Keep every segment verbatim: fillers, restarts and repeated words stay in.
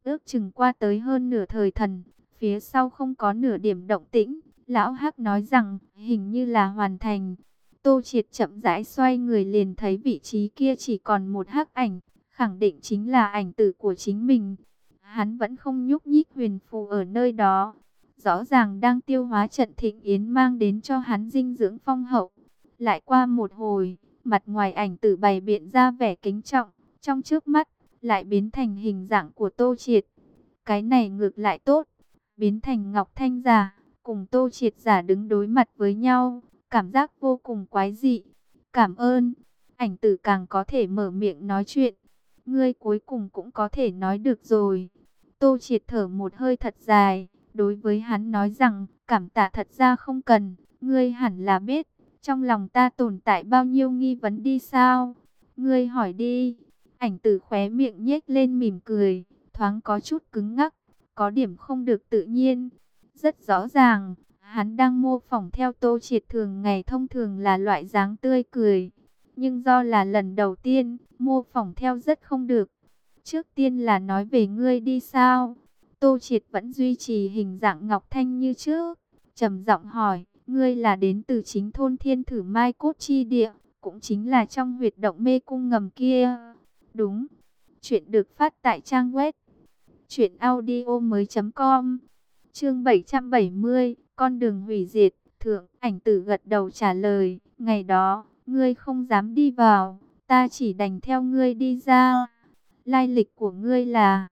Ước chừng qua tới hơn nửa thời thần, phía sau không có nửa điểm động tĩnh. Lão Hắc nói rằng, hình như là hoàn thành. Tô Triệt chậm rãi xoay người liền thấy vị trí kia chỉ còn một hắc ảnh, khẳng định chính là ảnh tử của chính mình. Hắn vẫn không nhúc nhích, huyền phù ở nơi đó, rõ ràng đang tiêu hóa trận thịnh yến mang đến cho hắn dinh dưỡng phong hậu. Lại qua một hồi, mặt ngoài ảnh tử bày biện ra vẻ kính trọng, trong trước mắt lại biến thành hình dạng của Tô Triệt. Cái này ngược lại tốt, biến thành Ngọc Thanh giả, cùng Tô Triệt giả đứng đối mặt với nhau, cảm giác vô cùng quái dị. Cảm ơn. Ảnh tử càng có thể mở miệng nói chuyện. Ngươi cuối cùng cũng có thể nói được rồi. Tô Triệt thở một hơi thật dài, đối với hắn nói rằng, cảm tạ thật ra không cần, ngươi hẳn là biết, trong lòng ta tồn tại bao nhiêu nghi vấn đi sao? Ngươi hỏi đi. Ảnh tử khóe miệng nhếch lên mỉm cười, thoáng có chút cứng ngắc, có điểm không được tự nhiên. Rất rõ ràng, hắn đang mô phỏng theo Tô Triệt thường ngày thông thường là loại dáng tươi cười. Nhưng do là lần đầu tiên, mô phỏng theo rất không được. Trước tiên là nói về ngươi đi sao? Tô Triệt vẫn duy trì hình dạng Ngọc Thanh như trước, trầm giọng hỏi, ngươi là đến từ chính thôn Thiên Thử Mai Cốt Chi Địa, cũng chính là trong huyệt động mê cung ngầm kia. Đúng. Chuyện được phát tại trang web truyện audio mới chấm com. Chương bảy trăm bảy mươi, con đường hủy diệt. Thượng, ảnh tử gật đầu trả lời, ngày đó, ngươi không dám đi vào, ta chỉ đành theo ngươi đi ra. Lai lịch của ngươi là?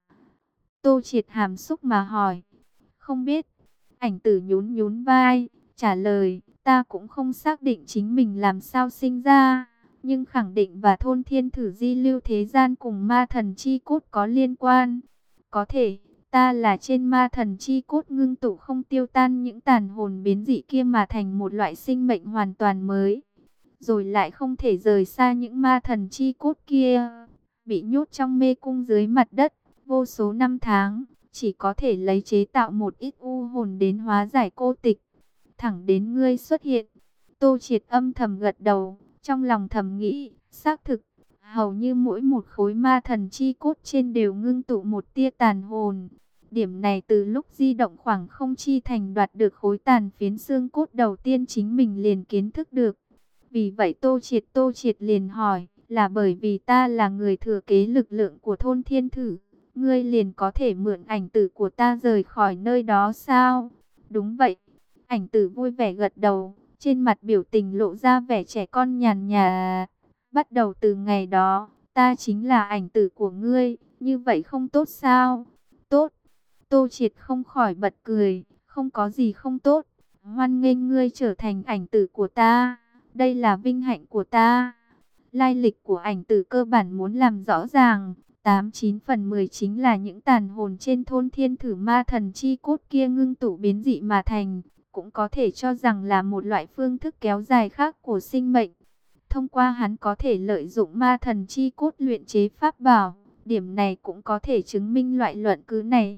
Tô Triệt hàm xúc mà hỏi. Không biết. Ảnh tử nhún nhún vai, trả lời, ta cũng không xác định chính mình làm sao sinh ra, nhưng khẳng định và thôn Thiên Thử di lưu thế gian cùng ma thần chi cốt có liên quan. Có thể, ta là trên ma thần chi cốt ngưng tụ không tiêu tan những tàn hồn biến dị kia mà thành một loại sinh mệnh hoàn toàn mới. Rồi lại không thể rời xa những ma thần chi cốt kia, bị nhốt trong mê cung dưới mặt đất, vô số năm tháng, chỉ có thể lấy chế tạo một ít u hồn đến hóa giải cô tịch. Thẳng đến ngươi xuất hiện, Tô Triệt âm thầm gật đầu, trong lòng thầm nghĩ, xác thực, hầu như mỗi một khối ma thần chi cốt trên đều ngưng tụ một tia tàn hồn. Điểm này từ lúc di động khoảng không chi thành đoạt được khối tàn phiến xương cốt đầu tiên chính mình liền kiến thức được. Vì vậy Tô Triệt Tô Triệt liền hỏi, là bởi vì ta là người thừa kế lực lượng của thôn Thiên Thử, ngươi liền có thể mượn ảnh tử của ta rời khỏi nơi đó sao? Đúng vậy. Ảnh tử vui vẻ gật đầu, trên mặt biểu tình lộ ra vẻ trẻ con nhàn nhạt. Bắt đầu từ ngày đó, ta chính là ảnh tử của ngươi, như vậy không tốt sao? Tốt. Tô Triệt không khỏi bật cười, không có gì không tốt. Hoan nghênh ngươi trở thành ảnh tử của ta, đây là vinh hạnh của ta. Lai lịch của ảnh tử cơ bản muốn làm rõ ràng, tám chín phần mười chính là những tàn hồn trên thôn Thiên Thử ma thần chi cốt kia ngưng tụ biến dị mà thành, cũng có thể cho rằng là một loại phương thức kéo dài khác của sinh mệnh. Thông qua hắn có thể lợi dụng ma thần chi cốt luyện chế pháp bảo, điểm này cũng có thể chứng minh loại luận cứ này.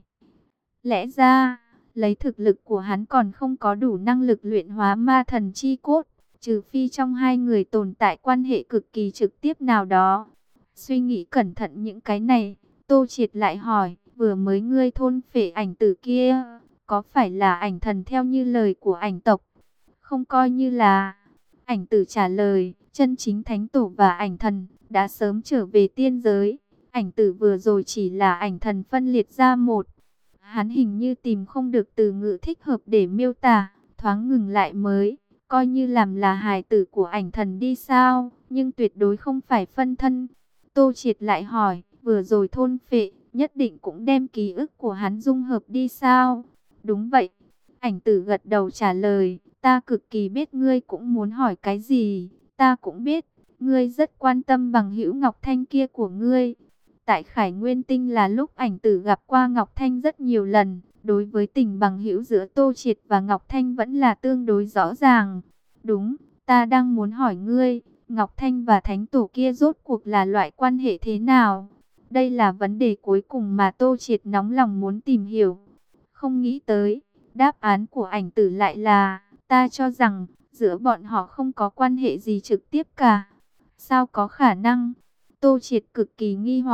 Lẽ ra, lấy thực lực của hắn còn không có đủ năng lực luyện hóa ma thần chi cốt, trừ phi trong hai người tồn tại quan hệ cực kỳ trực tiếp nào đó. Suy nghĩ cẩn thận những cái này, Tô Triệt lại hỏi, vừa mới ngươi thôn phệ ảnh tử kia, có phải là ảnh thần theo như lời của ảnh tộc? Không coi như là. Ảnh tử trả lời, chân chính thánh tổ và ảnh thần đã sớm trở về tiên giới. Ảnh tử vừa rồi chỉ là ảnh thần phân liệt ra một. Hắn hình như tìm không được từ ngữ thích hợp để miêu tả, thoáng ngừng lại mới, coi như làm là hài tử của ảnh thần đi sao, nhưng tuyệt đối không phải phân thân. Tô Triệt lại hỏi, vừa rồi thôn phệ, nhất định cũng đem ký ức của hắn dung hợp đi sao? Đúng vậy. Ảnh tử gật đầu trả lời, ta cực kỳ biết ngươi cũng muốn hỏi cái gì, ta cũng biết, ngươi rất quan tâm bằng hữu Ngọc Thanh kia của ngươi. Tại Khải Nguyên Tinh là lúc ảnh tử gặp qua Ngọc Thanh rất nhiều lần, đối với tình bằng hữu giữa Tô Triệt và Ngọc Thanh vẫn là tương đối rõ ràng. Đúng, ta đang muốn hỏi ngươi, Ngọc Thanh và thánh tổ kia rốt cuộc là loại quan hệ thế nào? Đây là vấn đề cuối cùng mà Tô Triệt nóng lòng muốn tìm hiểu. Không nghĩ tới, đáp án của ảnh tử lại là, ta cho rằng, giữa bọn họ không có quan hệ gì trực tiếp cả. Sao có khả năng? Tô Triệt cực kỳ nghi hoặc,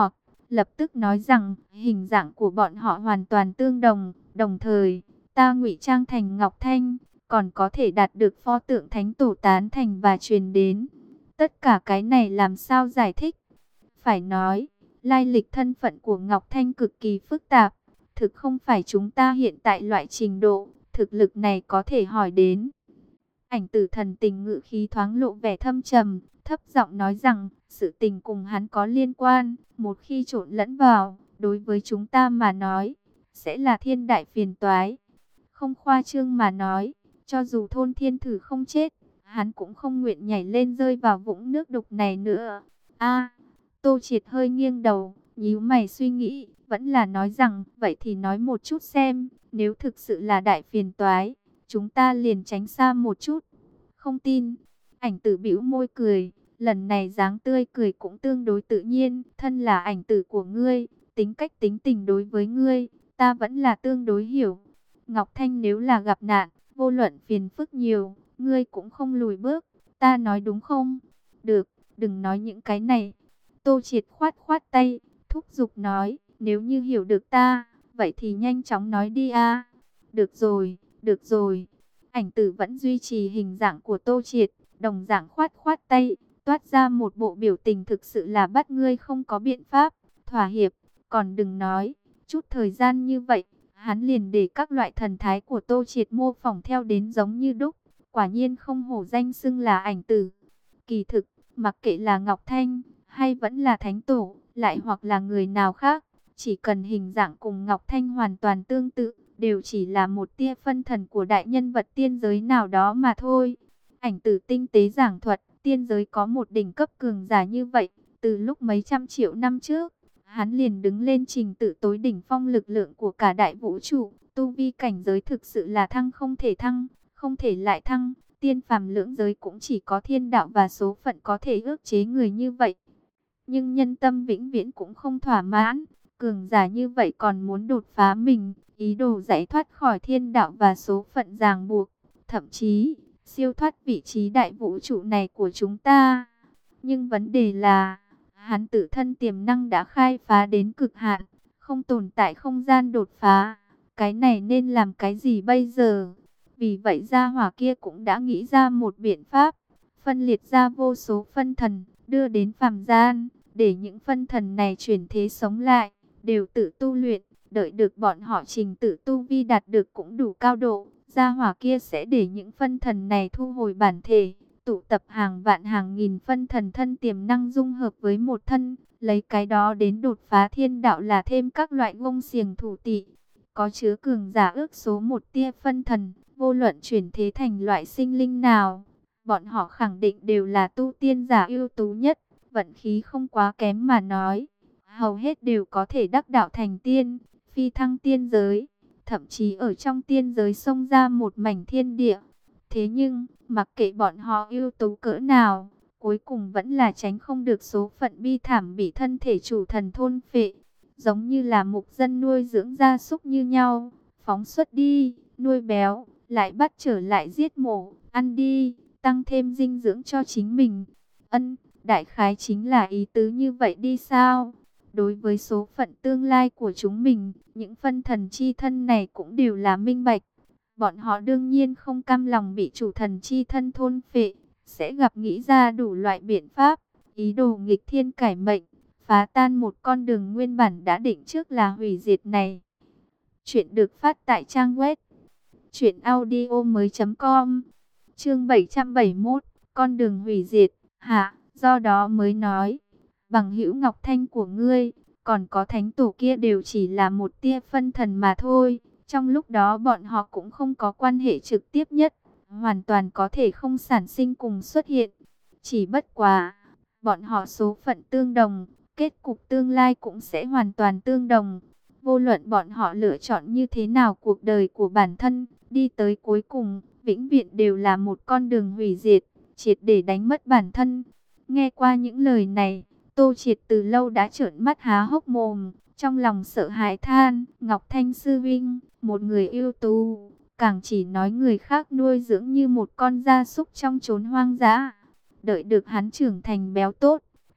lập tức nói rằng hình dạng của bọn họ hoàn toàn tương đồng, đồng thời ta ngụy trang thành Ngọc Thanh, còn có thể đạt được pho tượng thánh tổ tán thành và truyền đến. Tất cả cái này làm sao giải thích? Phải nói, lai lịch thân phận của Ngọc Thanh cực kỳ phức tạp, thực không phải chúng ta hiện tại loại trình độ, thực lực này có thể hỏi đến. Ảnh Tử Thần Tình ngự khí thoáng lộ vẻ thâm trầm, thấp giọng nói rằng, sự tình cùng hắn có liên quan, một khi trộn lẫn vào, đối với chúng ta mà nói, sẽ là thiên đại phiền toái. Không khoa trương mà nói, cho dù Thôn Thiên Thử không chết, hắn cũng không nguyện nhảy lên rơi vào vũng nước đục này nữa. A, Tô Triệt hơi nghiêng đầu, nhíu mày suy nghĩ, vẫn là nói rằng, vậy thì nói một chút xem, nếu thực sự là đại phiền toái, chúng ta liền tránh xa một chút. Không tin. Ảnh Tử bĩu môi cười, lần này dáng tươi cười cũng tương đối tự nhiên, thân là ảnh tử của ngươi, tính cách tính tình đối với ngươi, ta vẫn là tương đối hiểu. Ngọc Thanh nếu là gặp nạn, vô luận phiền phức nhiều, ngươi cũng không lùi bước, ta nói đúng không? Được, đừng nói những cái này. Tô Triệt khoát khoát tay, thúc giục nói, nếu như hiểu được ta, vậy thì nhanh chóng nói đi a. Được rồi, được rồi. Ảnh Tử vẫn duy trì hình dạng của Tô Triệt, đồng dạng khoát khoát tay, toát ra một bộ biểu tình thực sự là bắt ngươi không có biện pháp, thỏa hiệp, còn đừng nói, chút thời gian như vậy, hắn liền để các loại thần thái của Tô Triệt mô phỏng theo đến giống như đúc, quả nhiên không hổ danh xưng là Ảnh Tử. Kỳ thực, mặc kệ là Ngọc Thanh, hay vẫn là Thánh Tổ, lại hoặc là người nào khác, chỉ cần hình dạng cùng Ngọc Thanh hoàn toàn tương tự, đều chỉ là một tia phân thần của đại nhân vật tiên giới nào đó mà thôi. Ảnh Tử tinh tế giảng thuật, tiên giới có một đỉnh cấp cường giả như vậy, từ lúc mấy trăm triệu năm trước, hắn liền đứng lên trình tự tối đỉnh phong lực lượng của cả đại vũ trụ, tu vi cảnh giới thực sự là thăng không thể thăng, không thể lại thăng, tiên phàm lưỡng giới cũng chỉ có thiên đạo và số phận có thể ước chế người như vậy. Nhưng nhân tâm vĩnh viễn cũng không thỏa mãn, cường giả như vậy còn muốn đột phá mình, ý đồ giải thoát khỏi thiên đạo và số phận ràng buộc, thậm chí siêu thoát vị trí đại vũ trụ này của chúng ta. Nhưng vấn đề là, hắn tự thân tiềm năng đã khai phá đến cực hạn, không tồn tại không gian đột phá. Cái này nên làm cái gì bây giờ? Vì vậy gia hỏa kia cũng đã nghĩ ra một biện pháp, phân liệt ra vô số phân thần, đưa đến phàm gian, để những phân thần này chuyển thế sống lại, đều tự tu luyện, đợi được bọn họ trình tự tu vi đạt được cũng đủ cao độ. Gia hỏa kia sẽ để những phân thần này thu hồi bản thể, tụ tập hàng vạn hàng nghìn phân thần thân tiềm năng dung hợp với một thân, lấy cái đó đến đột phá thiên đạo là thêm các loại gông xiềng thủ tị. Có chứa cường giả ước số một tia phân thần, vô luận chuyển thế thành loại sinh linh nào, bọn họ khẳng định đều là tu tiên giả ưu tú nhất, vận khí không quá kém mà nói, hầu hết đều có thể đắc đạo thành tiên, phi thăng tiên giới, thậm chí ở trong tiên giới xông ra một mảnh thiên địa. Thế nhưng, mặc kệ bọn họ ưu tú cỡ nào, cuối cùng vẫn là tránh không được số phận bi thảm bị thân thể chủ thần thôn phệ, giống như là mục dân nuôi dưỡng gia súc như nhau, phóng xuất đi, nuôi béo, lại bắt trở lại giết mổ, ăn đi, tăng thêm dinh dưỡng cho chính mình. Ân, đại khái chính là ý tứ như vậy đi sao? Đối với số phận tương lai của chúng mình, những phân thần chi thân này cũng đều là minh bạch. Bọn họ đương nhiên không cam lòng bị chủ thần chi thân thôn phệ, sẽ gặp nghĩ ra đủ loại biện pháp, ý đồ nghịch thiên cải mệnh, phá tan một con đường nguyên bản đã định trước là hủy diệt này. Chuyện được phát tại trang web truyện audio mới chấm com. Chương bảy trăm bảy mươi mốt, con đường hủy diệt. Hạ, do đó mới nói, bằng hữu Ngọc Thanh của ngươi, còn có thánh tổ kia đều chỉ là một tia phân thần mà thôi. Trong lúc đó bọn họ cũng không có quan hệ trực tiếp nhất, hoàn toàn có thể không sản sinh cùng xuất hiện. Chỉ bất quá, bọn họ số phận tương đồng, kết cục tương lai cũng sẽ hoàn toàn tương đồng. Vô luận bọn họ lựa chọn như thế nào cuộc đời của bản thân, đi tới cuối cùng, vĩnh viễn đều là một con đường hủy diệt, triệt để đánh mất bản thân. Nghe qua những lời này, Tô Triệt từ lâu đã trợn mắt há hốc mồm, trong lòng sợ hãi than, Ngọc Thanh sư vinh, một người ưu tú, càng chỉ nói người khác nuôi dưỡng như một con gia súc trong chốn hoang dã. Đợi được hắn trưởng thành béo tốt,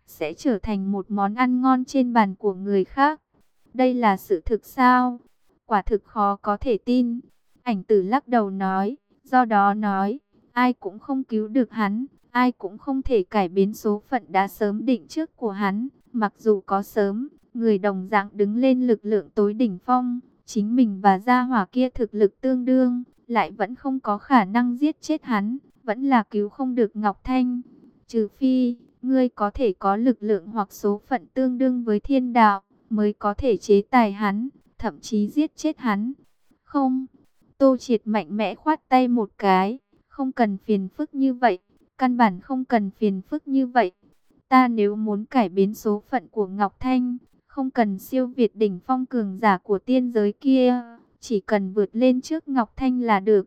sẽ trở thành một món ăn ngon trên bàn của người khác. Đây là sự thực sao? Quả thực khó có thể tin. Ảnh Tử lắc đầu nói, do đó nói, ai cũng không cứu được hắn, ai cũng không thể cải biến số phận đã sớm định trước của hắn. Mặc dù có sớm, người đồng dạng đứng lên lực lượng tối đỉnh phong, chính mình và gia hỏa kia thực lực tương đương, lại vẫn không có khả năng giết chết hắn, vẫn là cứu không được Ngọc Thanh. Trừ phi, ngươi có thể có lực lượng hoặc số phận tương đương với thiên đạo, mới có thể chế tài hắn, thậm chí giết chết hắn. Không, Tô Triệt mạnh mẽ khoát tay một cái, không cần phiền phức như vậy, căn bản không cần phiền phức như vậy. Ta nếu muốn cải biến số phận của Ngọc Thanh, không cần siêu việt đỉnh phong cường giả của tiên giới kia, chỉ cần vượt lên trước Ngọc Thanh là được.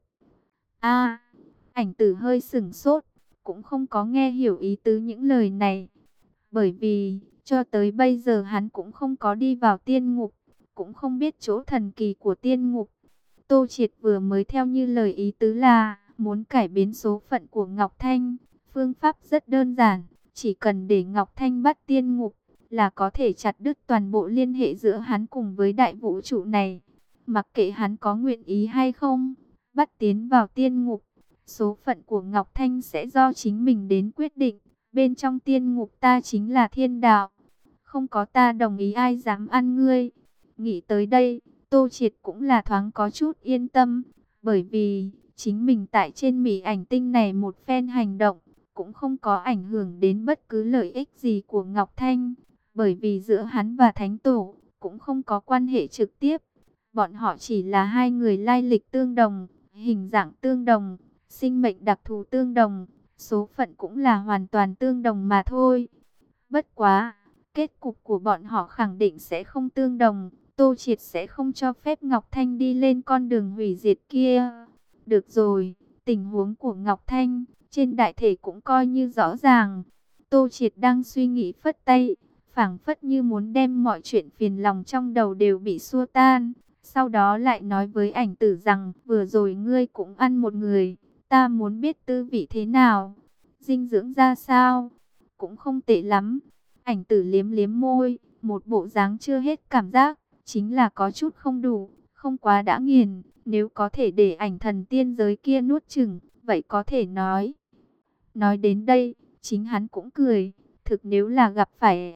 A, Ảnh Tử hơi sửng sốt, cũng không có nghe hiểu ý tứ những lời này. Bởi vì, cho tới bây giờ hắn cũng không có đi vào tiên ngục, cũng không biết chỗ thần kỳ của tiên ngục. Tô Triệt vừa mới theo như lời ý tứ là, muốn cải biến số phận của Ngọc Thanh. Phương pháp rất đơn giản, chỉ cần để Ngọc Thanh bắt tiên ngục, là có thể chặt đứt toàn bộ liên hệ giữa hắn cùng với đại vũ trụ này. Mặc kệ hắn có nguyện ý hay không, bắt tiến vào tiên ngục, số phận của Ngọc Thanh sẽ do chính mình đến quyết định. Bên trong tiên ngục ta chính là thiên đạo, không có ta đồng ý ai dám ăn ngươi. Nghĩ tới đây, Tô Triệt cũng là thoáng có chút yên tâm, bởi vì chính mình tại trên Mỹ Ảnh Tinh này một phen hành động, cũng không có ảnh hưởng đến bất cứ lợi ích gì của Ngọc Thanh, bởi vì giữa hắn và Thánh Tổ cũng không có quan hệ trực tiếp. Bọn họ chỉ là hai người lai lịch tương đồng, hình dạng tương đồng, sinh mệnh đặc thù tương đồng, số phận cũng là hoàn toàn tương đồng mà thôi. Bất quá, kết cục của bọn họ khẳng định sẽ không tương đồng. Tô Triệt sẽ không cho phép Ngọc Thanh đi lên con đường hủy diệt kia. Được rồi, tình huống của Ngọc Thanh trên đại thể cũng coi như rõ ràng. Tô Triệt đang suy nghĩ phất tay, phảng phất như muốn đem mọi chuyện phiền lòng trong đầu đều bị xua tan. Sau đó lại nói với Ảnh Tử rằng, vừa rồi ngươi cũng ăn một người, ta muốn biết tư vị thế nào, dinh dưỡng ra sao. Cũng không tệ lắm. Ảnh Tử liếm liếm môi, một bộ dáng chưa hết cảm giác, chính là có chút không đủ, không quá đã nghiền. Nếu có thể để ảnh thần tiên giới kia nuốt chửng, vậy có thể nói. Nói đến đây, chính hắn cũng cười. Thực nếu là gặp phải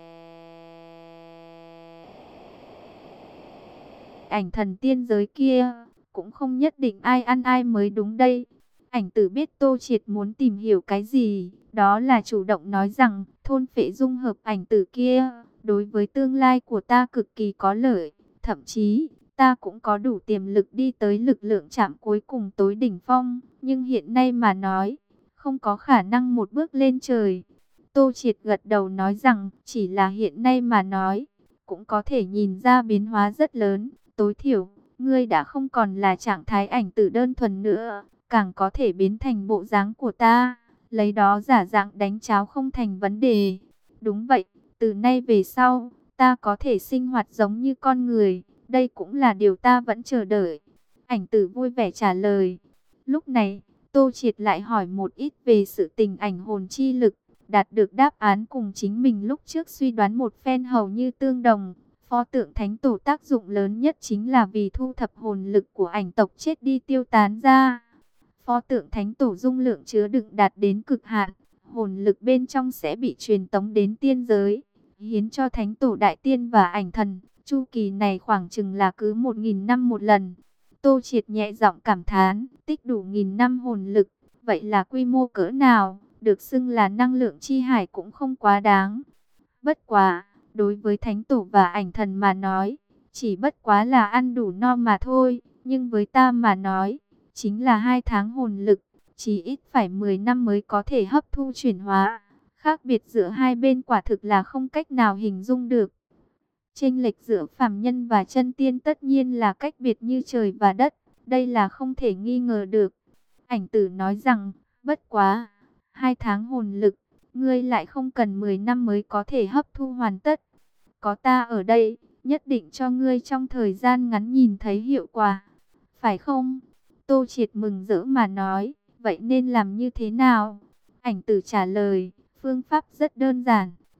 ảnh thần tiên giới kia, cũng không nhất định ai ăn ai mới đúng đây. Ảnh Tử biết Tô Triệt muốn tìm hiểu cái gì, đó là chủ động nói rằng, thôn phệ dung hợp ảnh tử kia, đối với tương lai của ta cực kỳ có lợi. Thậm chí, ta cũng có đủ tiềm lực đi tới lực lượng chạm cuối cùng tối đỉnh phong, nhưng hiện nay mà nói, không có khả năng một bước lên trời. Tô Triệt gật đầu nói rằng, chỉ là hiện nay mà nói, cũng có thể nhìn ra biến hóa rất lớn. Tối thiểu, ngươi đã không còn là trạng thái ảnh tử đơn thuần nữa, càng có thể biến thành bộ dáng của ta, lấy đó giả dạng đánh cháo không thành vấn đề. Đúng vậy, từ nay về sau, ta có thể sinh hoạt giống như con người, đây cũng là điều ta vẫn chờ đợi. Ảnh Tử vui vẻ trả lời. Lúc này, Tô Triệt lại hỏi một ít về sự tình ảnh hồn chi lực, đạt được đáp án cùng chính mình lúc trước suy đoán một phen hầu như tương đồng. Pho tượng Thánh Tổ tác dụng lớn nhất chính là vì thu thập hồn lực của ảnh tộc chết đi tiêu tán ra. Pho tượng Thánh Tổ dung lượng chứa đựng đạt đến cực hạn, hồn lực bên trong sẽ bị truyền tống đến tiên giới, hiến cho Thánh Tổ Đại Tiên và ảnh thần. Chu kỳ này khoảng chừng là cứ một nghìn năm một lần. Tô Triệt nhẹ giọng cảm thán, tích đủ nghìn năm hồn lực, vậy là quy mô cỡ nào, được xưng là năng lượng chi hải cũng không quá đáng. Bất quá, đối với Thánh Tổ và ảnh thần mà nói, chỉ bất quá là ăn đủ no mà thôi, nhưng với ta mà nói, chính là hai tháng hồn lực, chỉ ít phải mười năm mới có thể hấp thu chuyển hóa. Khác biệt giữa hai bên quả thực là không cách nào hình dung được. Chênh lệch giữa phàm nhân và chân tiên tất nhiên là cách biệt như trời và đất, đây là không thể nghi ngờ được. Ảnh Tử nói rằng, bất quá, hai tháng hồn lực, ngươi lại không cần mười năm mới có thể hấp thu hoàn tất. Có ta ở đây, nhất định cho ngươi trong thời gian ngắn nhìn thấy hiệu quả. Phải không? Tô Triệt mừng rỡ mà nói, vậy nên làm như thế nào? Ảnh Tử trả lời, phương pháp rất đơn giản,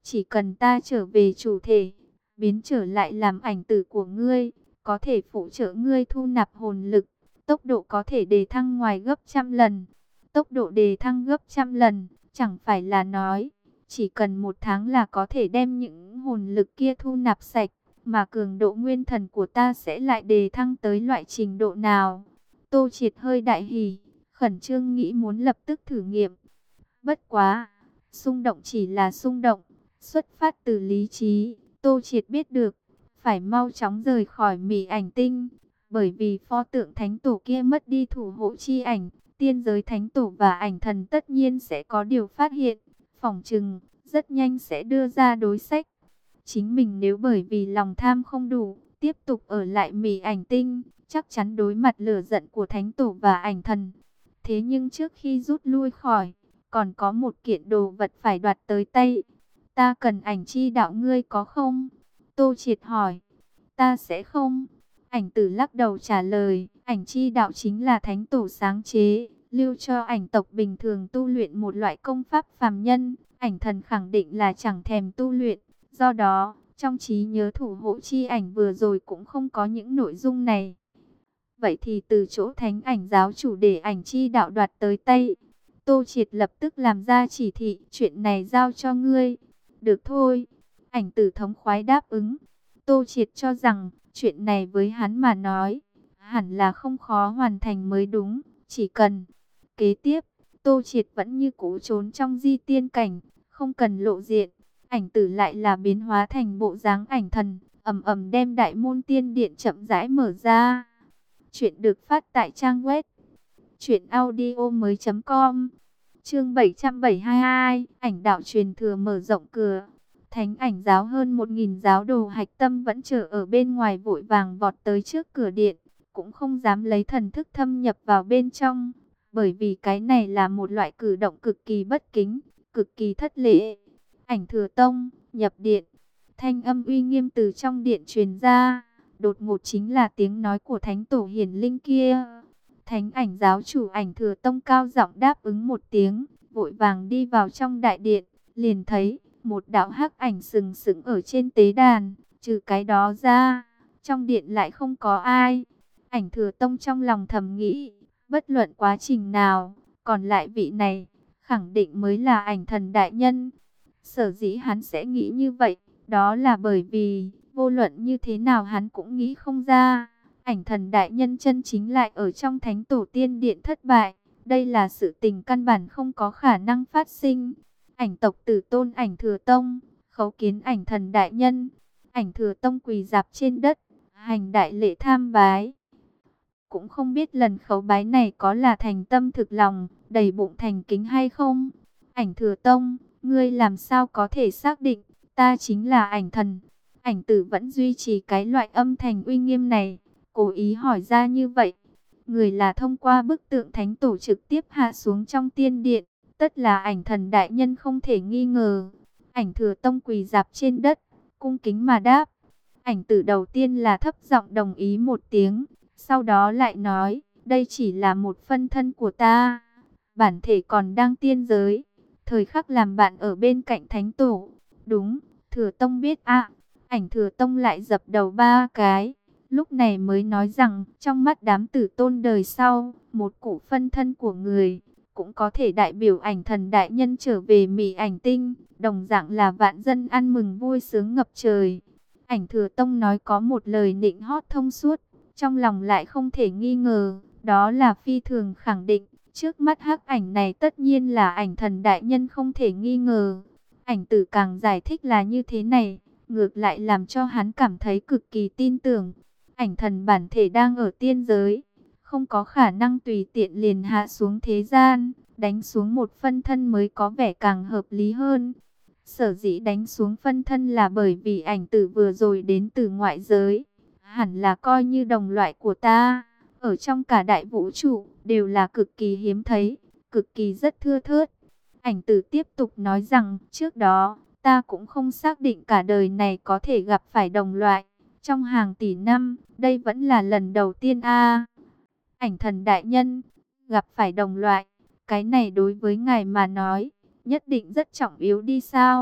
chỉ cần ta trở về chủ thể, biến trở lại làm ảnh tử của ngươi, có thể phụ trợ ngươi thu nạp hồn lực, tốc độ có thể đề thăng ngoài gấp trăm lần. Tốc độ đề thăng gấp trăm lần, chẳng phải là nói, chỉ cần một tháng là có thể đem những hồn lực kia thu nạp sạch, mà cường độ nguyên thần của ta sẽ lại đề thăng tới loại trình độ nào. Tô Triệt hơi đại hỉ, khẩn trương nghĩ muốn lập tức thử nghiệm. Bất quá, xung động chỉ là xung động, xuất phát từ lý trí, Tô Triệt biết được, phải mau chóng rời khỏi Mị Ảnh Tinh, bởi vì pho tượng thánh tổ kia mất đi thủ hộ chi ảnh, tiên giới thánh tổ và ảnh thần tất nhiên sẽ có điều phát hiện, phỏng chừng rất nhanh sẽ đưa ra đối sách. Chính mình nếu bởi vì lòng tham không đủ, tiếp tục ở lại Mị Ảnh Tinh, chắc chắn đối mặt lửa giận của thánh tổ và ảnh thần. Thế nhưng trước khi rút lui khỏi, còn có một kiện đồ vật phải đoạt tới tay. Ta cần ảnh chi đạo, ngươi có không? Tô Triệt hỏi. Ta sẽ không. Ảnh tử lắc đầu trả lời. Ảnh chi đạo chính là thánh tổ sáng chế, lưu cho ảnh tộc bình thường tu luyện một loại công pháp phàm nhân. Ảnh thần khẳng định là chẳng thèm tu luyện. Do đó, trong trí nhớ thủ hộ chi ảnh vừa rồi cũng không có những nội dung này. Vậy thì từ chỗ thánh ảnh giáo chủ để ảnh chi đạo đoạt tới tay. Tô Triệt lập tức làm ra chỉ thị, chuyện này giao cho ngươi. Được thôi, ảnh tử thống khoái đáp ứng. Tô Triệt cho rằng, chuyện này với hắn mà nói, hẳn là không khó hoàn thành mới đúng, chỉ cần. Kế tiếp, Tô Triệt vẫn như cũ trốn trong di tiên cảnh, không cần lộ diện. Ảnh tử lại là biến hóa thành bộ dáng ảnh thần, ầm ầm đem đại môn tiên điện chậm rãi mở ra. Chuyện được phát tại trang web truyện audio mới chấm com. Chương bảy trăm bảy mươi hai, ảnh đạo truyền thừa mở rộng cửa. Thánh ảnh giáo hơn một nghìn giáo đồ hạch tâm vẫn chờ ở bên ngoài, vội vàng vọt tới trước cửa điện, cũng không dám lấy thần thức thâm nhập vào bên trong, bởi vì cái này là một loại cử động cực kỳ bất kính, cực kỳ thất lễ. Ảnh thừa tông, nhập điện. Thanh âm uy nghiêm từ trong điện truyền ra, đột ngột chính là tiếng nói của thánh tổ hiển linh kia. Thánh ảnh giáo chủ ảnh thừa tông cao giọng đáp ứng một tiếng, vội vàng đi vào trong đại điện, liền thấy một đạo hắc ảnh sừng sững ở trên tế đàn, trừ cái đó ra, trong điện lại không có ai. Ảnh thừa tông trong lòng thầm nghĩ, bất luận quá trình nào, còn lại vị này, khẳng định mới là ảnh thần đại nhân. Sở dĩ hắn sẽ nghĩ như vậy, đó là bởi vì, vô luận như thế nào hắn cũng nghĩ không ra. Ảnh thần đại nhân chân chính lại ở trong thánh tổ tiên điện thất bại. Đây là sự tình căn bản không có khả năng phát sinh. Ảnh tộc tử tôn ảnh thừa tông, khấu kiến ảnh thần đại nhân. Ảnh thừa tông quỳ dạp trên đất, hành đại lễ tham bái. Cũng không biết lần khấu bái này có là thành tâm thực lòng, đầy bụng thành kính hay không. Ảnh thừa tông, ngươi làm sao có thể xác định, ta chính là ảnh thần. Ảnh tử vẫn duy trì cái loại âm thanh uy nghiêm này, cố ý hỏi ra như vậy. Người là thông qua bức tượng thánh tổ trực tiếp hạ xuống trong tiên điện, tất là ảnh thần đại nhân không thể nghi ngờ. Ảnh thừa tông quỳ dạp trên đất, cung kính mà đáp. Ảnh tử đầu tiên là thấp giọng đồng ý một tiếng, sau đó lại nói, đây chỉ là một phân thân của ta, bản thể còn đang tiên giới, thời khắc làm bạn ở bên cạnh thánh tổ. Đúng, thừa tông biết ạ. Ảnh thừa tông lại dập đầu ba cái, lúc này mới nói rằng, trong mắt đám tử tôn đời sau, một cụ phân thân của người, cũng có thể đại biểu ảnh thần đại nhân trở về Mị Ảnh Tinh, đồng dạng là vạn dân ăn mừng vui sướng ngập trời. Ảnh thừa tông nói có một lời nịnh hót thông suốt, trong lòng lại không thể nghi ngờ, đó là phi thường khẳng định, trước mắt hắc ảnh này tất nhiên là ảnh thần đại nhân không thể nghi ngờ. Ảnh tử càng giải thích là như thế này, ngược lại làm cho hắn cảm thấy cực kỳ tin tưởng. Ảnh thần bản thể đang ở tiên giới, không có khả năng tùy tiện liền hạ xuống thế gian, đánh xuống một phân thân mới có vẻ càng hợp lý hơn. Sở dĩ đánh xuống phân thân là bởi vì ảnh tử vừa rồi đến từ ngoại giới, hẳn là coi như đồng loại của ta, ở trong cả đại vũ trụ, đều là cực kỳ hiếm thấy, cực kỳ rất thưa thớt. Ảnh tử tiếp tục nói rằng, trước đó, ta cũng không xác định cả đời này có thể gặp phải đồng loại. Trong hàng tỷ năm, đây vẫn là lần đầu tiên a. Ảnh thần đại nhân, gặp phải đồng loại, cái này đối với ngài mà nói, nhất định rất trọng yếu đi sao?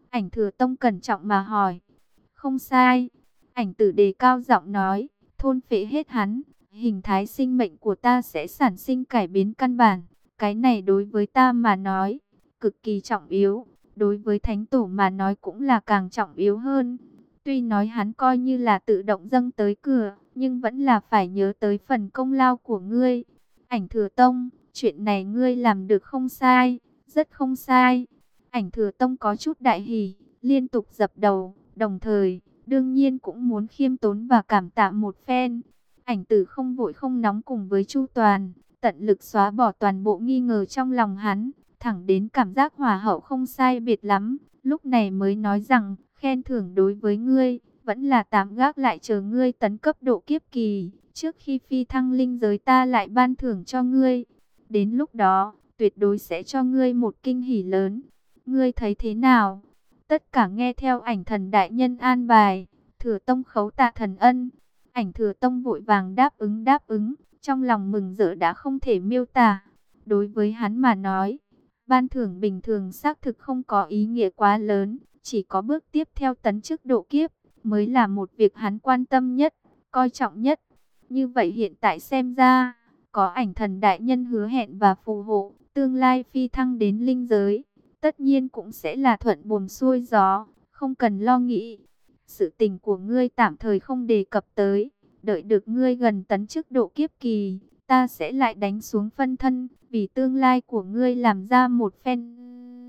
Ảnh Thừa Tông cẩn trọng mà hỏi. Không sai. Ảnh Tử đề cao giọng nói, thôn phệ hết hắn, hình thái sinh mệnh của ta sẽ sản sinh cải biến căn bản. Cái này đối với ta mà nói, cực kỳ trọng yếu. Đối với Thánh Tổ mà nói cũng là càng trọng yếu hơn. Tuy nói hắn coi như là tự động dâng tới cửa, nhưng vẫn là phải nhớ tới phần công lao của ngươi. Ảnh Thừa Tông, chuyện này ngươi làm được không sai, rất không sai. Ảnh Thừa Tông có chút đại hỉ, liên tục dập đầu, đồng thời, đương nhiên cũng muốn khiêm tốn và cảm tạ một phen. Ảnh Tử không vội không nóng cùng với Chu Toàn, tận lực xóa bỏ toàn bộ nghi ngờ trong lòng hắn, thẳng đến cảm giác hòa hậu không sai biệt lắm, lúc này mới nói rằng, khen thưởng đối với ngươi, vẫn là tạm gác lại chờ ngươi tấn cấp độ kiếp kỳ, trước khi phi thăng linh giới ta lại ban thưởng cho ngươi. Đến lúc đó, tuyệt đối sẽ cho ngươi một kinh hỉ lớn. Ngươi thấy thế nào? Tất cả nghe theo Ảnh Thần đại nhân an bài. Thừa Tông khấu tạ thần ân. Ảnh Thừa Tông vội vàng đáp ứng đáp ứng, trong lòng mừng rỡ đã không thể miêu tả. Đối với hắn mà nói, ban thưởng bình thường xác thực không có ý nghĩa quá lớn, chỉ có bước tiếp theo tấn chức độ kiếp mới là một việc hắn quan tâm nhất, coi trọng nhất. Như vậy hiện tại xem ra, có Ảnh Thần đại nhân hứa hẹn và phù hộ, tương lai phi thăng đến linh giới, tất nhiên cũng sẽ là thuận buồm xuôi gió, không cần lo nghĩ. Sự tình của ngươi tạm thời không đề cập tới, đợi được ngươi gần tấn chức độ kiếp kỳ, ta sẽ lại đánh xuống phân thân, vì tương lai của ngươi làm ra một phen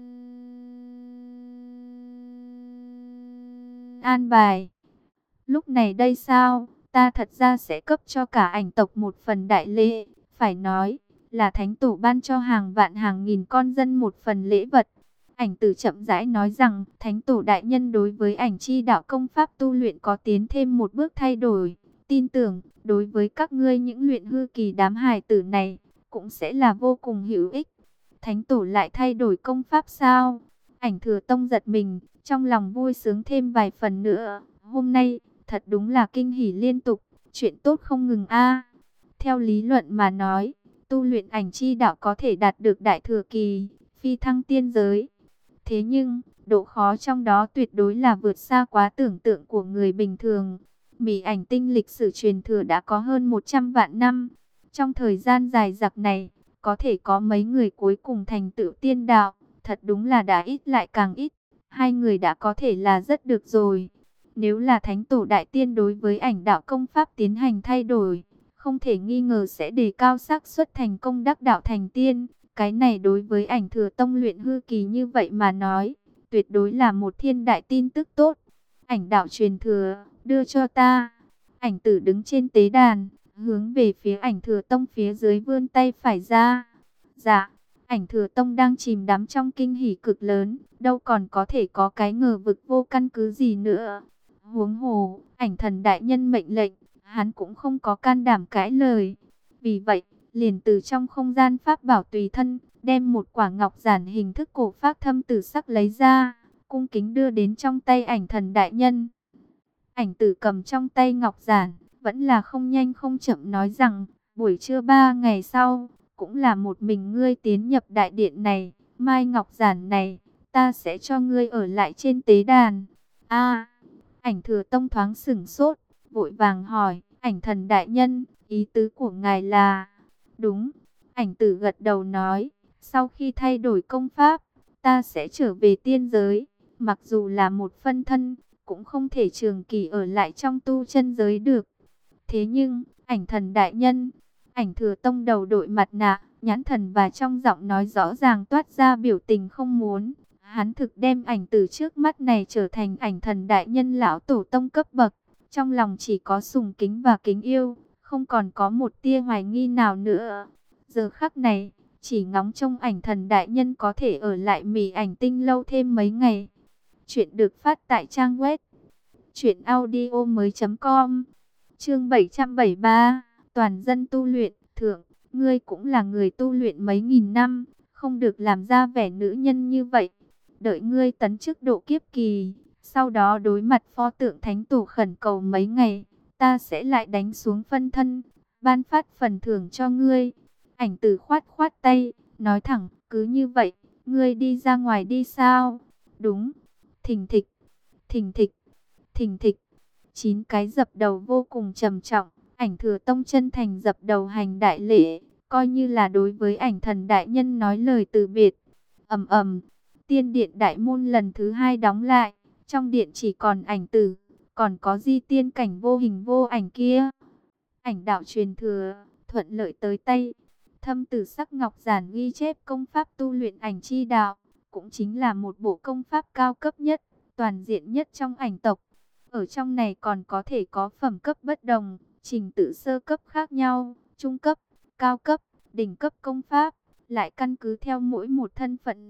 an bài. Lúc này đây sao, ta thật ra sẽ cấp cho cả ảnh tộc một phần đại lễ, phải nói là Thánh Tổ ban cho hàng vạn hàng nghìn con dân một phần lễ vật. Ảnh Tử chậm rãi nói rằng, Thánh Tổ đại nhân đối với ảnh chi đạo công pháp tu luyện có tiến thêm một bước thay đổi. Tin tưởng, đối với các ngươi những luyện hư kỳ đám hài tử này, cũng sẽ là vô cùng hữu ích. Thánh Tổ lại thay đổi công pháp sao? Ảnh Thừa Tông giật mình, trong lòng vui sướng thêm vài phần nữa. Hôm nay, thật đúng là kinh hỉ liên tục, chuyện tốt không ngừng a. Theo lý luận mà nói, tu luyện ảnh chi đạo có thể đạt được đại thừa kỳ, phi thăng tiên giới. Thế nhưng, độ khó trong đó tuyệt đối là vượt xa quá tưởng tượng của người bình thường. Mỹ ảnh tinh lịch sử truyền thừa đã có hơn một trăm vạn năm. Trong thời gian dài dặc này, có thể có mấy người cuối cùng thành tựu tiên đạo, thật đúng là đã ít lại càng ít. Hai người đã có thể là rất được rồi. Nếu là Thánh Tổ đại tiên đối với ảnh đạo công pháp tiến hành thay đổi, không thể nghi ngờ sẽ đề cao xác suất thành công đắc đạo thành tiên. Cái này đối với Ảnh Thừa Tông luyện hư kỳ như vậy mà nói, tuyệt đối là một thiên đại tin tức tốt. Ảnh đạo truyền thừa, đưa cho ta. Ảnh Tử đứng trên tế đàn, hướng về phía Ảnh Thừa Tông phía dưới vươn tay phải ra. Dạ, Ảnh Thừa Tông đang chìm đắm trong kinh hỉ cực lớn, đâu còn có thể có cái ngờ vực vô căn cứ gì nữa. Huống hồ, Ảnh Thần đại nhân mệnh lệnh, hắn cũng không có can đảm cãi lời. Vì vậy, liền từ trong không gian pháp bảo tùy thân, đem một quả ngọc giản hình thức cổ phác thâm tử sắc lấy ra, cung kính đưa đến trong tay Ảnh Thần đại nhân. Ảnh Tử cầm trong tay ngọc giản, vẫn là không nhanh không chậm nói rằng, buổi trưa ba ngày sau, cũng là một mình ngươi tiến nhập đại điện này, mai ngọc giản này, ta sẽ cho ngươi ở lại trên tế đàn. A, Ảnh Thừa Tông thoáng sửng sốt, vội vàng hỏi, Ảnh Thần đại nhân, ý tứ của ngài là? Đúng, Ảnh Tử gật đầu nói, sau khi thay đổi công pháp, ta sẽ trở về tiên giới, mặc dù là một phân thân, cũng không thể trường kỳ ở lại trong tu chân giới được. Thế nhưng, Ảnh Thần đại nhân, Ảnh Thừa Tông đầu đội mặt nạ, nhãn thần và trong giọng nói rõ ràng toát ra biểu tình không muốn. Hắn thực đem Ảnh Tử trước mắt này trở thành Ảnh Thần đại nhân lão tổ tông cấp bậc, trong lòng chỉ có sùng kính và kính yêu, không còn có một tia hoài nghi nào nữa. Giờ khắc này, chỉ ngóng trông Ảnh Thần đại nhân có thể ở lại Mỹ Ảnh Tinh lâu thêm mấy ngày. Chuyện được phát tại trang web truyện audio mới chấm com. Chương bảy trăm bảy mươi ba, toàn dân tu luyện. Thượng, ngươi cũng là người tu luyện mấy nghìn năm, không được làm ra vẻ nữ nhân như vậy. Đợi ngươi tấn chức độ kiếp kỳ, sau đó đối mặt pho tượng Thánh Tổ khẩn cầu mấy ngày, ta sẽ lại đánh xuống phân thân, ban phát phần thưởng cho ngươi. Ảnh Tử khoát khoát tay, nói thẳng, cứ như vậy, ngươi đi ra ngoài đi sao? Đúng, Thình thịch, thình thịch, thình thịch. Chín cái dập đầu vô cùng trầm trọng. Ảnh Thừa Tông chân thành dập đầu hành đại lễ, coi như là đối với ảnh thần đại nhân nói lời từ biệt. Ầm ầm, tiên điện đại môn lần thứ hai đóng lại. Trong điện chỉ còn ảnh tử, còn có di tiên cảnh vô hình vô ảnh kia. Ảnh đạo truyền thừa, thuận lợi tới tay. Thâm tử sắc ngọc giản ghi chép công pháp tu luyện ảnh chi đạo, cũng chính là một bộ công pháp cao cấp nhất, toàn diện nhất trong ảnh tộc. Ở trong này còn có thể có phẩm cấp bất đồng, trình tự sơ cấp khác nhau, trung cấp, cao cấp, đỉnh cấp công pháp, lại căn cứ theo mỗi một thân phận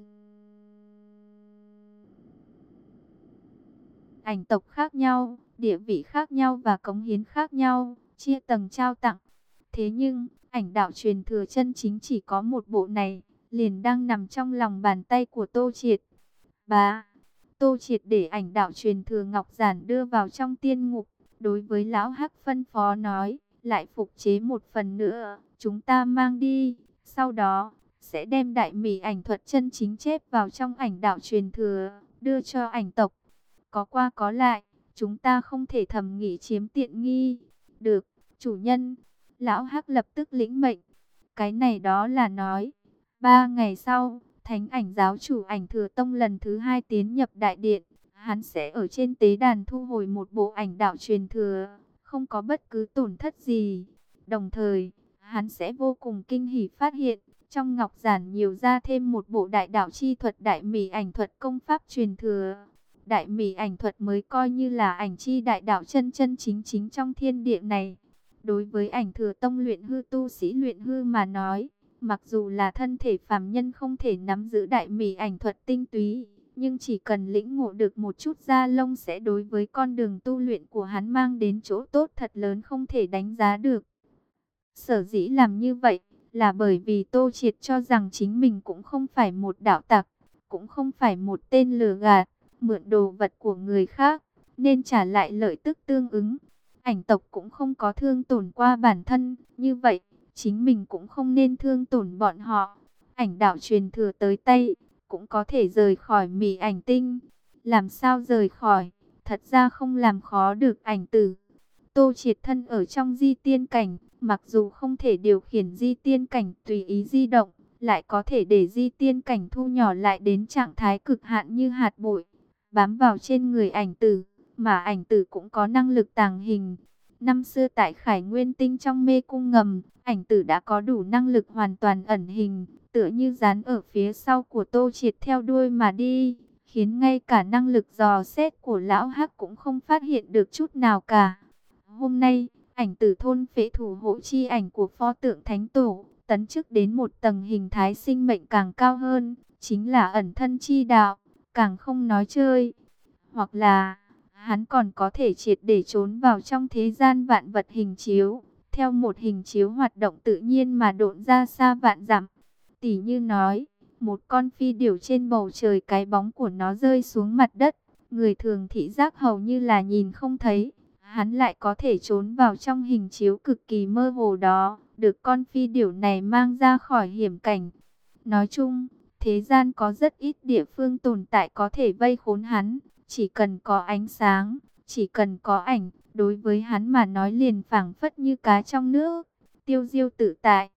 ảnh tộc khác nhau, địa vị khác nhau và cống hiến khác nhau, chia tầng trao tặng. Thế nhưng, ảnh đạo truyền thừa chân chính chỉ có một bộ này, liền đang nằm trong lòng bàn tay của Tô Triệt. Bá, Tô Triệt để ảnh đạo truyền thừa ngọc giản đưa vào trong tiên ngục, đối với lão Hắc phân phó nói, lại phục chế một phần nữa, chúng ta mang đi, sau đó sẽ đem đại mỉ ảnh thuật chân chính chép vào trong ảnh đạo truyền thừa, đưa cho ảnh tộc. Có qua có lại, chúng ta không thể thầm nghĩ chiếm tiện nghi. Được, chủ nhân. Lão Hắc lập tức lĩnh mệnh. Cái này đó là nói, ba ngày sau, Thánh Ảnh giáo chủ Ảnh Thừa Tông lần thứ hai tiến nhập đại điện, hắn sẽ ở trên tế đàn thu hồi một bộ ảnh đạo truyền thừa, không có bất cứ tổn thất gì. Đồng thời, hắn sẽ vô cùng kinh hỉ phát hiện, trong ngọc giản nhiều ra thêm một bộ đại đạo chi thuật đại mỉ ảnh thuật công pháp truyền thừa. Đại mỉ ảnh thuật mới coi như là ảnh chi đại đạo chân chân chính chính trong thiên địa này. Đối với Ảnh Thừa Tông luyện hư tu sĩ luyện hư mà nói, mặc dù là thân thể phàm nhân không thể nắm giữ đại mỉ ảnh thuật tinh túy, nhưng chỉ cần lĩnh ngộ được một chút da lông sẽ đối với con đường tu luyện của hắn mang đến chỗ tốt thật lớn không thể đánh giá được. Sở dĩ làm như vậy là bởi vì Tô Triệt cho rằng chính mình cũng không phải một đạo tặc, cũng không phải một tên lừa gạt, mượn đồ vật của người khác, nên trả lại lợi tức tương ứng. Ảnh tộc cũng không có thương tổn qua bản thân, như vậy, chính mình cũng không nên thương tổn bọn họ. Ảnh đạo truyền thừa tới tay, cũng có thể rời khỏi mỉ ảnh tinh. Làm sao rời khỏi, thật ra không làm khó được ảnh tử. Tô Triệt thân ở trong di tiên cảnh, mặc dù không thể điều khiển di tiên cảnh tùy ý di động, lại có thể để di tiên cảnh thu nhỏ lại đến trạng thái cực hạn như hạt bụi, bám vào trên người ảnh tử, mà ảnh tử cũng có năng lực tàng hình. Năm xưa tại Khải Nguyên Tinh trong mê cung ngầm, ảnh tử đã có đủ năng lực hoàn toàn ẩn hình, tựa như dán ở phía sau của Tô Triệt theo đuôi mà đi, khiến ngay cả năng lực dò xét của lão Hắc cũng không phát hiện được chút nào cả. Hôm nay, ảnh tử thôn phệ thủ hộ chi ảnh của pho tượng Thánh Tổ, tấn chức đến một tầng hình thái sinh mệnh càng cao hơn, chính là ẩn thân chi đạo, càng không nói chơi. Hoặc là, hắn còn có thể triệt để trốn vào trong thế gian vạn vật hình chiếu, theo một hình chiếu hoạt động tự nhiên mà độn ra xa vạn dặm. Tỉ như nói, một con phi điểu trên bầu trời, cái bóng của nó rơi xuống mặt đất, người thường thị giác hầu như là nhìn không thấy. Hắn lại có thể trốn vào trong hình chiếu cực kỳ mơ hồ đó, được con phi điểu này mang ra khỏi hiểm cảnh. Nói chung, thế gian có rất ít địa phương tồn tại có thể vây khốn hắn. Chỉ cần có ánh sáng, chỉ cần có ảnh, đối với hắn mà nói liền phảng phất như cá trong nước, tiêu diêu tự tại.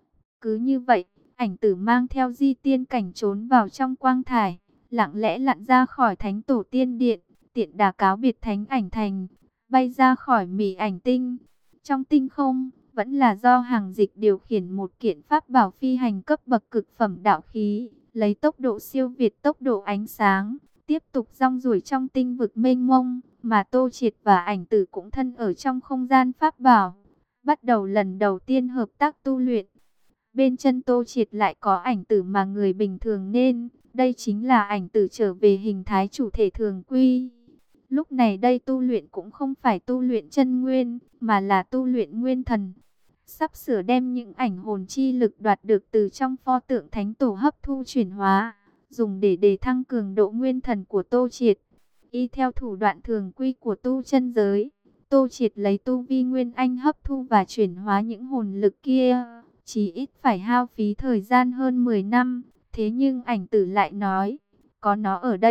Cứ như vậy, ảnh tử mang theo di tiên cảnh trốn vào trong quang thải, lặng lẽ lặn ra khỏi Thánh Tổ Tiên Điện, tiện đà cáo biệt Thánh Ảnh Thành, bay ra khỏi mỉ ảnh tinh. Trong tinh không, vẫn là do Hàng Dịch điều khiển một kiện pháp bảo phi hành cấp bậc cực phẩm đạo khí, lấy tốc độ siêu việt tốc độ ánh sáng, tiếp tục rong ruổi trong tinh vực mênh mông, mà Tô Triệt và ảnh tử cũng thân ở trong không gian pháp bảo, bắt đầu lần đầu tiên hợp tác tu luyện. Bên chân Tô Triệt lại có ảnh tử mà người bình thường nên, đây chính là ảnh tử trở về hình thái chủ thể thường quy. Lúc này đây tu luyện cũng không phải tu luyện chân nguyên, mà là tu luyện nguyên thần. Sắp sửa đem những ảnh hồn chi lực đoạt được từ trong pho tượng Thánh Tổ hấp thu chuyển hóa, dùng để đề thăng cường độ nguyên thần của Tô Triệt. Y theo thủ đoạn thường quy của tu chân giới, Tô Triệt lấy tu vi nguyên anh hấp thu và chuyển hóa những hồn lực kia, chỉ ít phải hao phí thời gian hơn mười năm. Thế nhưng ảnh tử lại nói, có nó ở đây,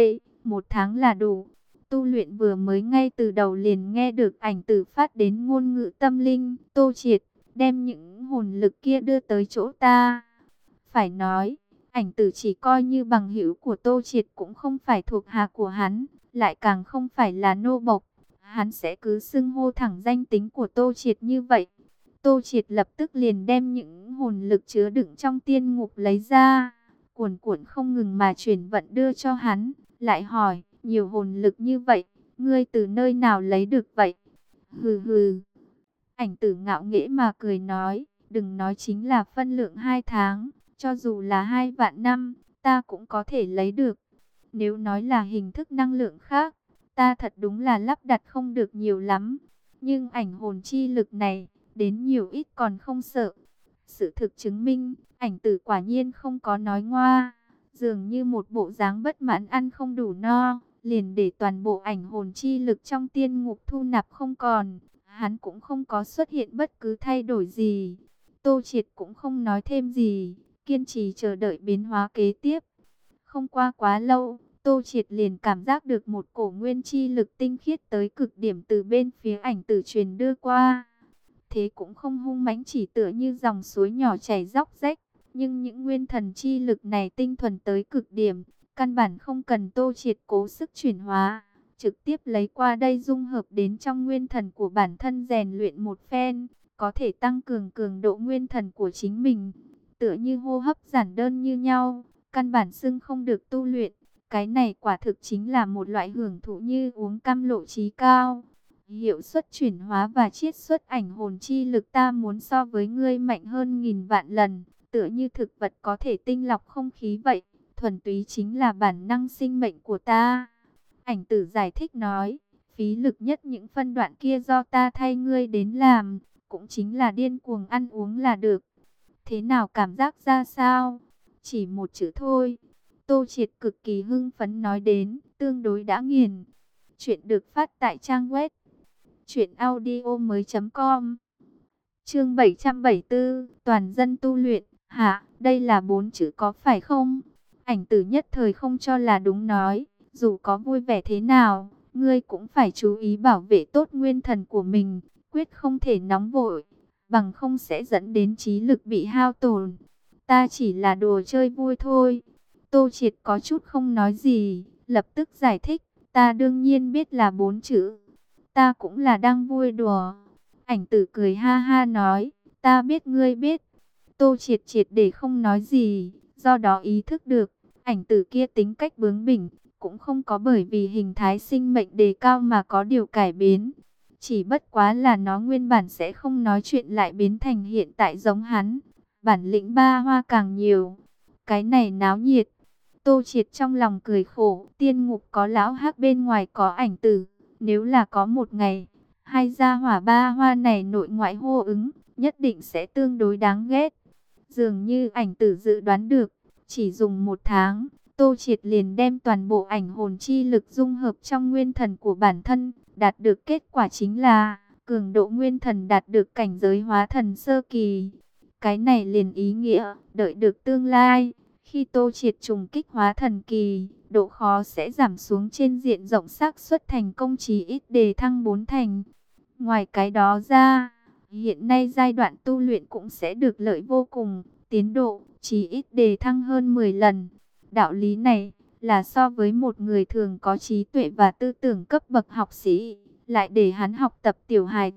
một tháng là đủ. Tu luyện vừa mới ngay từ đầu liền nghe được ảnh tử phát đến ngôn ngữ tâm linh. Tô Triệt, đem những hồn lực kia đưa tới chỗ ta. Phải nói, ảnh tử chỉ coi như bằng hữu của Tô Triệt cũng không phải thuộc hạ của hắn, lại càng không phải là nô bộc. Hắn sẽ cứ xưng hô thẳng danh tính của Tô Triệt như vậy. Tô Triệt lập tức liền đem những hồn lực chứa đựng trong tiên ngục lấy ra, cuồn cuộn không ngừng mà chuyển vận đưa cho hắn, lại hỏi, nhiều hồn lực như vậy, ngươi từ nơi nào lấy được vậy? Hừ hừ. Ảnh tử ngạo nghễ mà cười nói, đừng nói chính là phân lượng hai tháng, cho dù là hai vạn năm, ta cũng có thể lấy được. Nếu nói là hình thức năng lượng khác, ta thật đúng là lắp đặt không được nhiều lắm. Nhưng ảnh hồn chi lực này, đến nhiều ít còn không sợ. Sự thực chứng minh, ảnh tử quả nhiên không có nói ngoa. Dường như một bộ dáng bất mãn ăn không đủ no, liền để toàn bộ ảnh hồn chi lực trong tiên ngục thu nạp không còn. Hắn cũng không có xuất hiện bất cứ thay đổi gì. Tô Triệt cũng không nói thêm gì, kiên trì chờ đợi biến hóa kế tiếp. Không qua quá lâu, Tô Triệt liền cảm giác được một cổ nguyên chi lực tinh khiết tới cực điểm từ bên phía ảnh tử truyền đưa qua. Thế cũng không hung mãnh, chỉ tựa như dòng suối nhỏ chảy róc rách. Nhưng những nguyên thần chi lực này tinh thuần tới cực điểm, căn bản không cần Tô Triệt cố sức chuyển hóa. Trực tiếp lấy qua đây dung hợp đến trong nguyên thần của bản thân rèn luyện một phen, có thể tăng cường cường độ nguyên thần của chính mình. Tựa như hô hấp giản đơn như nhau, căn bản xưng không được tu luyện. Cái này quả thực chính là một loại hưởng thụ như uống cam lộ trí cao. Hiệu suất chuyển hóa và chiết xuất ảnh hồn chi lực ta muốn so với ngươi mạnh hơn nghìn vạn lần. Tựa như thực vật có thể tinh lọc không khí vậy. Thuần túy chính là bản năng sinh mệnh của ta. Ảnh tử giải thích nói, phí lực nhất những phân đoạn kia do ta thay ngươi đến làm. Cũng chính là điên cuồng ăn uống là được. Thế nào, cảm giác ra sao? Chỉ một chữ thôi. Tô Triệt cực kỳ hưng phấn nói đến, tương đối đã nghiền. Chuyện được phát tại trang web truyện audio mới com. Chương bảy trăm bảy mươi tư, toàn dân tu luyện. Hả, đây là bốn chữ có phải không? Ảnh tử nhất thời không cho là đúng, nói, dù có vui vẻ thế nào, ngươi cũng phải chú ý bảo vệ tốt nguyên thần của mình, quyết không thể nóng vội, bằng không sẽ dẫn đến trí lực bị hao tổn. Ta chỉ là đùa chơi vui thôi. Tô Triệt có chút không nói gì, lập tức giải thích, ta đương nhiên biết là bốn chữ. Ta cũng là đang vui đùa. Ảnh tử cười ha ha nói, ta biết ngươi biết. Tô Triệt triệt để không nói gì, do đó ý thức được, ảnh tử kia tính cách bướng bỉnh, cũng không có bởi vì hình thái sinh mệnh đề cao mà có điều cải biến. Chỉ bất quá là nó nguyên bản sẽ không nói chuyện lại biến thành hiện tại giống hắn. Bản lĩnh ba hoa càng nhiều. Cái này náo nhiệt. Tô Triệt trong lòng cười khổ, tiên ngục có lão hắc, bên ngoài có ảnh tử. Nếu là có một ngày, hai gia hỏa ba hoa này nội ngoại hô ứng, nhất định sẽ tương đối đáng ghét. Dường như ảnh tử dự đoán được, chỉ dùng một tháng, Tô Triệt liền đem toàn bộ ảnh hồn chi lực dung hợp trong nguyên thần của bản thân, đạt được kết quả chính là cường độ nguyên thần đạt được cảnh giới hóa thần sơ kỳ. Cái này liền ý nghĩa, đợi được tương lai, khi Tô Triệt trùng kích hóa thần kỳ, độ khó sẽ giảm xuống trên diện rộng, xác suất thành công chí ít đề thăng bốn thành. Ngoài cái đó ra, hiện nay giai đoạn tu luyện cũng sẽ được lợi vô cùng, tiến độ chí ít đề thăng hơn mười lần. Đạo lý này là so với một người thường có trí tuệ và tư tưởng cấp bậc học sĩ, lại để hắn học tập tiểu hài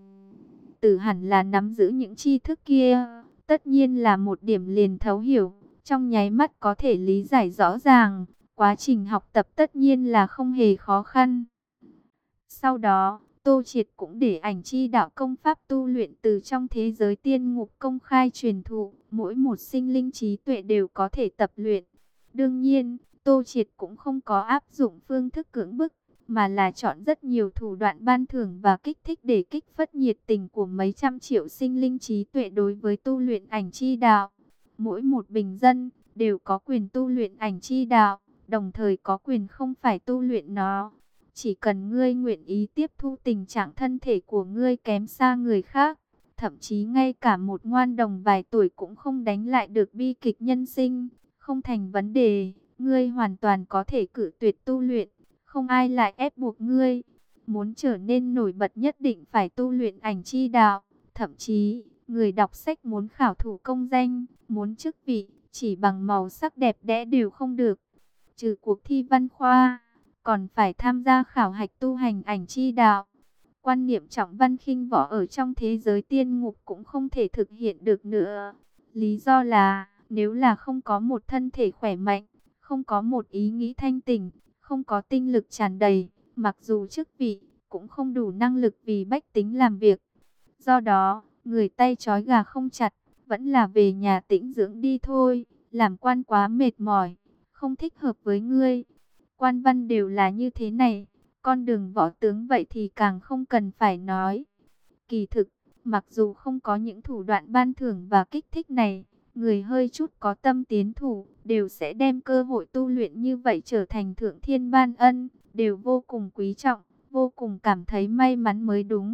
tử hẳn là nắm giữ những tri thức kia, tất nhiên là một điểm liền thấu hiểu, trong nháy mắt có thể lý giải rõ ràng. Quá trình học tập tất nhiên là không hề khó khăn. Sau đó, Tô Triệt cũng để ảnh chi đạo công pháp tu luyện từ trong thế giới tiên ngục công khai truyền thụ, mỗi một sinh linh trí tuệ đều có thể tập luyện. Đương nhiên, Tô Triệt cũng không có áp dụng phương thức cưỡng bức, mà là chọn rất nhiều thủ đoạn ban thưởng và kích thích để kích phát nhiệt tình của mấy trăm triệu sinh linh trí tuệ đối với tu luyện ảnh chi đạo. Mỗi một bình dân đều có quyền tu luyện ảnh chi đạo, đồng thời có quyền không phải tu luyện nó. Chỉ cần ngươi nguyện ý tiếp thu tình trạng thân thể của ngươi kém xa người khác, thậm chí ngay cả một ngoan đồng vài tuổi cũng không đánh lại được bi kịch nhân sinh, không thành vấn đề, ngươi hoàn toàn có thể cự tuyệt tu luyện, không ai lại ép buộc ngươi. Muốn trở nên nổi bật nhất định phải tu luyện ảnh chi đạo. Thậm chí, người đọc sách muốn khảo thủ công danh, muốn chức vị, chỉ bằng màu sắc đẹp đẽ đều không được. Trừ cuộc thi văn khoa, còn phải tham gia khảo hạch tu hành ảnh chi đạo. Quan niệm trọng văn khinh võ ở trong thế giới tiên ngục cũng không thể thực hiện được nữa. Lý do là, nếu là không có một thân thể khỏe mạnh, không có một ý nghĩ thanh tỉnh, không có tinh lực tràn đầy, mặc dù chức vị, cũng không đủ năng lực vì bách tính làm việc. Do đó, người tay trói gà không chặt, vẫn là về nhà tĩnh dưỡng đi thôi, làm quan quá mệt mỏi, không thích hợp với ngươi. Quan văn đều là như thế này, con đường võ tướng vậy thì càng không cần phải nói. Kỳ thực, mặc dù không có những thủ đoạn ban thưởng và kích thích này, người hơi chút có tâm tiến thủ, đều sẽ đem cơ hội tu luyện như vậy trở thành thượng thiên ban ân, đều vô cùng quý trọng, vô cùng cảm thấy may mắn mới đúng.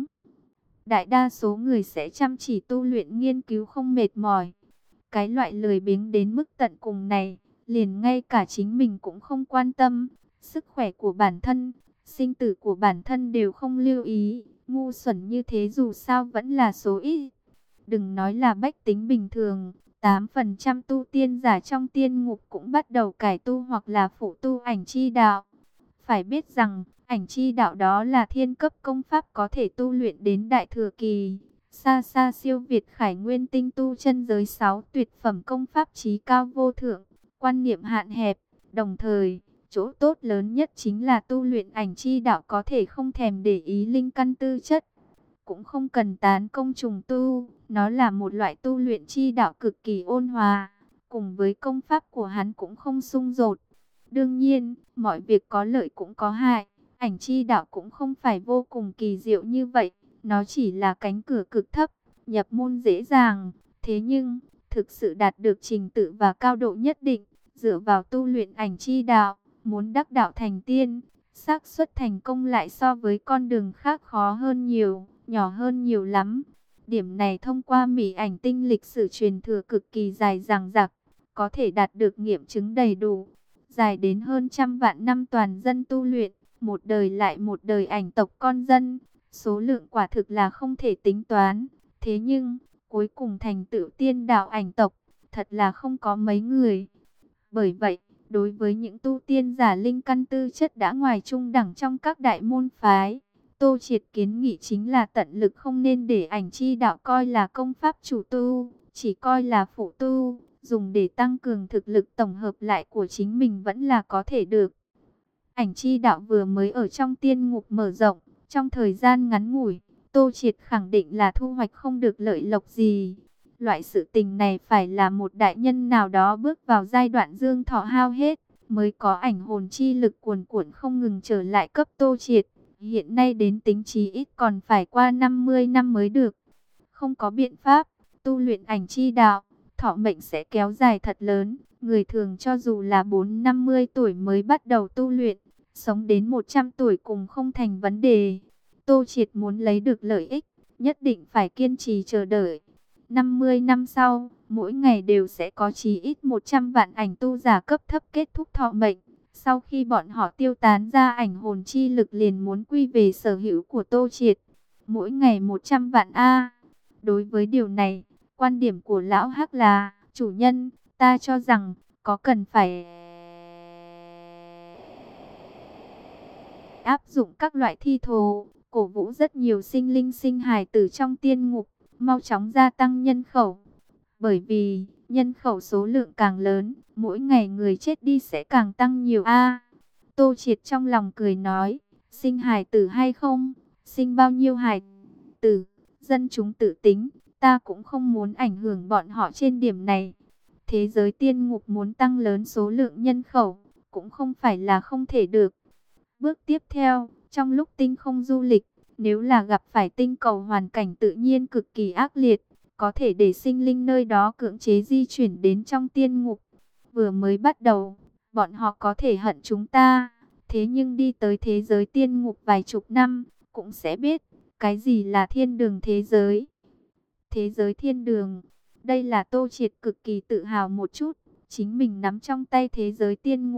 Đại đa số người sẽ chăm chỉ tu luyện nghiên cứu không mệt mỏi. Cái loại lười biếng đến mức tận cùng này, liền ngay cả chính mình cũng không quan tâm. Sức khỏe của bản thân, sinh tử của bản thân đều không lưu ý. Ngu xuẩn như thế dù sao vẫn là số ít. Đừng nói là bách tính bình thường, tám phần trăm tu tiên giả trong tiên ngục cũng bắt đầu cải tu hoặc là phụ tu ảnh chi đạo. Phải biết rằng, ảnh chi đạo đó là thiên cấp công pháp có thể tu luyện đến đại thừa kỳ. Xa xa siêu việt Khải Nguyên tinh tu chân giới sáu tuyệt phẩm công pháp chí cao vô thượng, quan niệm hạn hẹp. Đồng thời, chỗ tốt lớn nhất chính là tu luyện ảnh chi đạo có thể không thèm để ý linh căn tư chất. Cũng không cần tán công trùng tu, nó là một loại tu luyện chi đạo cực kỳ ôn hòa, cùng với công pháp của hắn cũng không xung đột. Đương nhiên, mọi việc có lợi cũng có hại, ảnh chi đạo cũng không phải vô cùng kỳ diệu như vậy, nó chỉ là cánh cửa cực thấp, nhập môn dễ dàng, thế nhưng, thực sự đạt được trình tự và cao độ nhất định, dựa vào tu luyện ảnh chi đạo, muốn đắc đạo thành tiên, xác suất thành công lại so với con đường khác khó hơn nhiều, nhỏ hơn nhiều lắm. Điểm này thông qua mỹ ảnh tinh lịch sử truyền thừa cực kỳ dài dằng dặc, có thể đạt được nghiệm chứng đầy đủ, dài đến hơn trăm vạn năm toàn dân tu luyện, một đời lại một đời ảnh tộc con dân, số lượng quả thực là không thể tính toán. Thế nhưng, cuối cùng thành tựu tiên đạo ảnh tộc, thật là không có mấy người. Bởi vậy, đối với những tu tiên giả linh căn tư chất đã ngoài trung đẳng trong các đại môn phái, Tô Triệt kiến nghị chính là tận lực không nên để ảnh chi đạo coi là công pháp chủ tu, chỉ coi là phụ tu, dùng để tăng cường thực lực tổng hợp lại của chính mình vẫn là có thể được. Ảnh chi đạo vừa mới ở trong tiên ngục mở rộng, trong thời gian ngắn ngủi, Tô Triệt khẳng định là thu hoạch không được lợi lộc gì. Loại sự tình này phải là một đại nhân nào đó bước vào giai đoạn dương thọ hao hết, mới có ảnh hồn chi lực cuồn cuộn không ngừng trở lại cấp Tô Triệt. Hiện nay đến tính chí ít còn phải qua năm mươi năm mới được. Không có biện pháp, tu luyện ảnh chi đạo, thọ mệnh sẽ kéo dài thật lớn. Người thường cho dù là bốn năm mươi tuổi mới bắt đầu tu luyện, sống đến một trăm tuổi cũng không thành vấn đề. Tô Triệt muốn lấy được lợi ích, nhất định phải kiên trì chờ đợi. năm mươi năm sau, mỗi ngày đều sẽ có chí ít một trăm vạn ảnh tu giả cấp thấp kết thúc thọ mệnh. Sau khi bọn họ tiêu tán ra, ảnh hồn chi lực liền muốn quy về sở hữu của Tô Triệt. Mỗi ngày một trăm vạn A. Đối với điều này, quan điểm của Lão Hắc là, chủ nhân, ta cho rằng, có cần phải áp dụng các loại thi thố, cổ vũ rất nhiều sinh linh sinh hài tử trong tiên ngục, mau chóng gia tăng nhân khẩu. Bởi vì, nhân khẩu số lượng càng lớn, mỗi ngày người chết đi sẽ càng tăng nhiều a. Tô Triệt trong lòng cười nói, sinh hài tử hay không, sinh bao nhiêu hài tử, dân chúng tự tính, ta cũng không muốn ảnh hưởng bọn họ trên điểm này. Thế giới tiên ngục muốn tăng lớn số lượng nhân khẩu, cũng không phải là không thể được. Bước tiếp theo, trong lúc tinh không du lịch, nếu là gặp phải tinh cầu hoàn cảnh tự nhiên cực kỳ ác liệt, có thể để sinh linh nơi đó cưỡng chế di chuyển đến trong tiên ngục. Vừa mới bắt đầu, bọn họ có thể hận chúng ta, thế nhưng đi tới thế giới tiên ngục vài chục năm, cũng sẽ biết, cái gì là thiên đường thế giới. Thế giới thiên đường, đây là Tô Triệt cực kỳ tự hào một chút, chính mình nắm trong tay thế giới tiên ngục,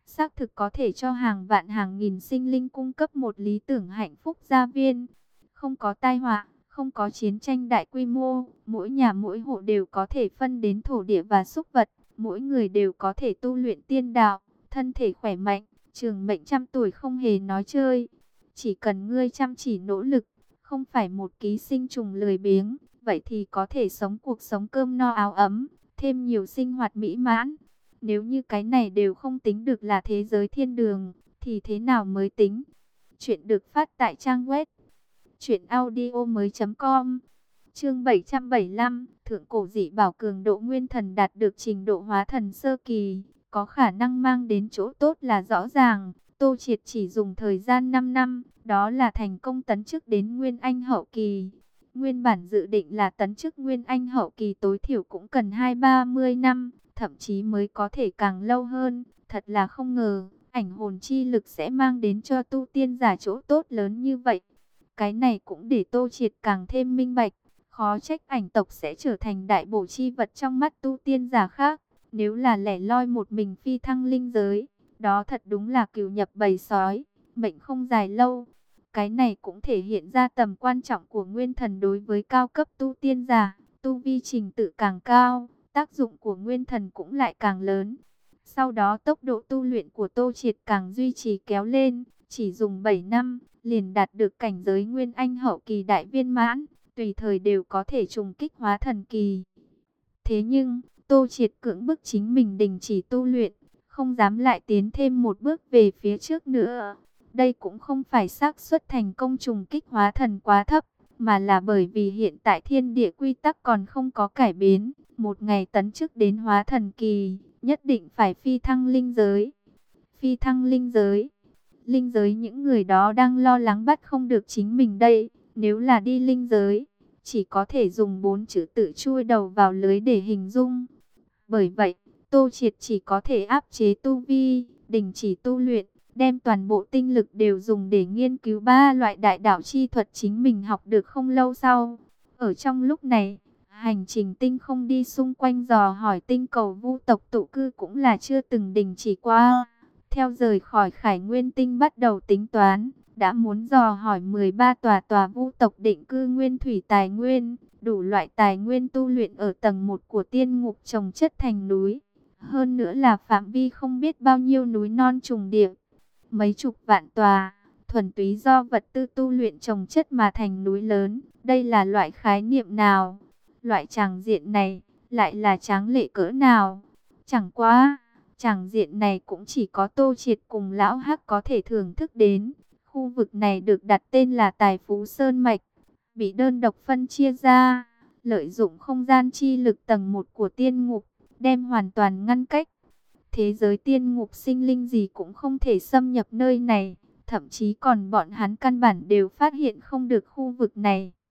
xác thực có thể cho hàng vạn hàng nghìn sinh linh cung cấp một lý tưởng hạnh phúc gia viên. Không có tai họa, không có chiến tranh đại quy mô, mỗi nhà mỗi hộ đều có thể phân đến thổ địa và súc vật, mỗi người đều có thể tu luyện tiên đạo, thân thể khỏe mạnh, trường mệnh trăm tuổi không hề nói chơi. Chỉ cần ngươi chăm chỉ nỗ lực, không phải một ký sinh trùng lười biếng, vậy thì có thể sống cuộc sống cơm no áo ấm, thêm nhiều sinh hoạt mỹ mãn. Nếu như cái này đều không tính được là thế giới thiên đường, thì thế nào mới tính? Chuyện được phát tại trang web truyện audio mới chấm com. Chương bảy trăm bảy mươi lăm, thượng cổ dị bảo cường độ nguyên thần đạt được trình độ hóa thần sơ kỳ, có khả năng mang đến chỗ tốt là rõ ràng. Tô Triệt chỉ dùng thời gian năm năm, đó là thành công tấn chức đến Nguyên Anh hậu kỳ. Nguyên bản dự định là tấn chức Nguyên Anh hậu kỳ tối thiểu cũng cần hai ba mươi năm, thậm chí mới có thể càng lâu hơn. Thật là không ngờ, ảnh hồn chi lực sẽ mang đến cho tu tiên giả chỗ tốt lớn như vậy. Cái này cũng để Tô Triệt càng thêm minh bạch, khó trách ảnh tộc sẽ trở thành đại bổ chi vật trong mắt tu tiên giả khác. Nếu là lẻ loi một mình phi thăng linh giới, đó thật đúng là cừu nhập bầy sói, mệnh không dài lâu. Cái này cũng thể hiện ra tầm quan trọng của nguyên thần đối với cao cấp tu tiên giả. Tu vi trình tự càng cao, tác dụng của nguyên thần cũng lại càng lớn. Sau đó tốc độ tu luyện của Tô Triệt càng duy trì kéo lên, chỉ dùng bảy năm, liền đạt được cảnh giới Nguyên Anh hậu kỳ đại viên mãn, tùy thời đều có thể trùng kích hóa thần kỳ. Thế nhưng, Tô Triệt cưỡng bức chính mình đình chỉ tu luyện, không dám lại tiến thêm một bước về phía trước nữa. Đây cũng không phải xác suất thành công trùng kích hóa thần quá thấp, mà là bởi vì hiện tại thiên địa quy tắc còn không có cải biến. Một ngày tấn chức đến hóa thần kỳ, nhất định phải phi thăng linh giới. Phi thăng linh giới. Linh giới những người đó đang lo lắng bắt không được chính mình đây. Nếu là đi linh giới, chỉ có thể dùng bốn chữ tự chui đầu vào lưới để hình dung. Bởi vậy, Tô Triệt chỉ có thể áp chế tu vi, đình chỉ tu luyện, đem toàn bộ tinh lực đều dùng để nghiên cứu ba loại đại đạo chi thuật chính mình học được không lâu sau. Ở trong lúc này, hành trình tinh không đi xung quanh dò hỏi tinh cầu vu tộc tụ cư cũng là chưa từng đình chỉ qua. Theo rời khỏi Khải Nguyên Tinh bắt đầu tính toán, đã muốn dò hỏi mười ba tòa tòa vu tộc định cư nguyên thủy tài nguyên, đủ loại tài nguyên tu luyện ở tầng một của tiên ngục trồng chất thành núi. Hơn nữa là phạm vi không biết bao nhiêu núi non trùng điệp, mấy chục vạn tòa, thuần túy do vật tư tu luyện trồng chất mà thành núi lớn. Đây là loại khái niệm nào? Loại tràng diện này lại là tráng lệ cỡ nào? Chẳng qua, tràng diện này cũng chỉ có Tô Triệt cùng Lão Hắc có thể thưởng thức đến. Khu vực này được đặt tên là Tài Phú Sơn Mạch, bị đơn độc phân chia ra, lợi dụng không gian chi lực tầng một của tiên ngục, đem hoàn toàn ngăn cách. Thế giới tiên ngục sinh linh gì cũng không thể xâm nhập nơi này, thậm chí còn bọn hắn căn bản đều phát hiện không được khu vực này.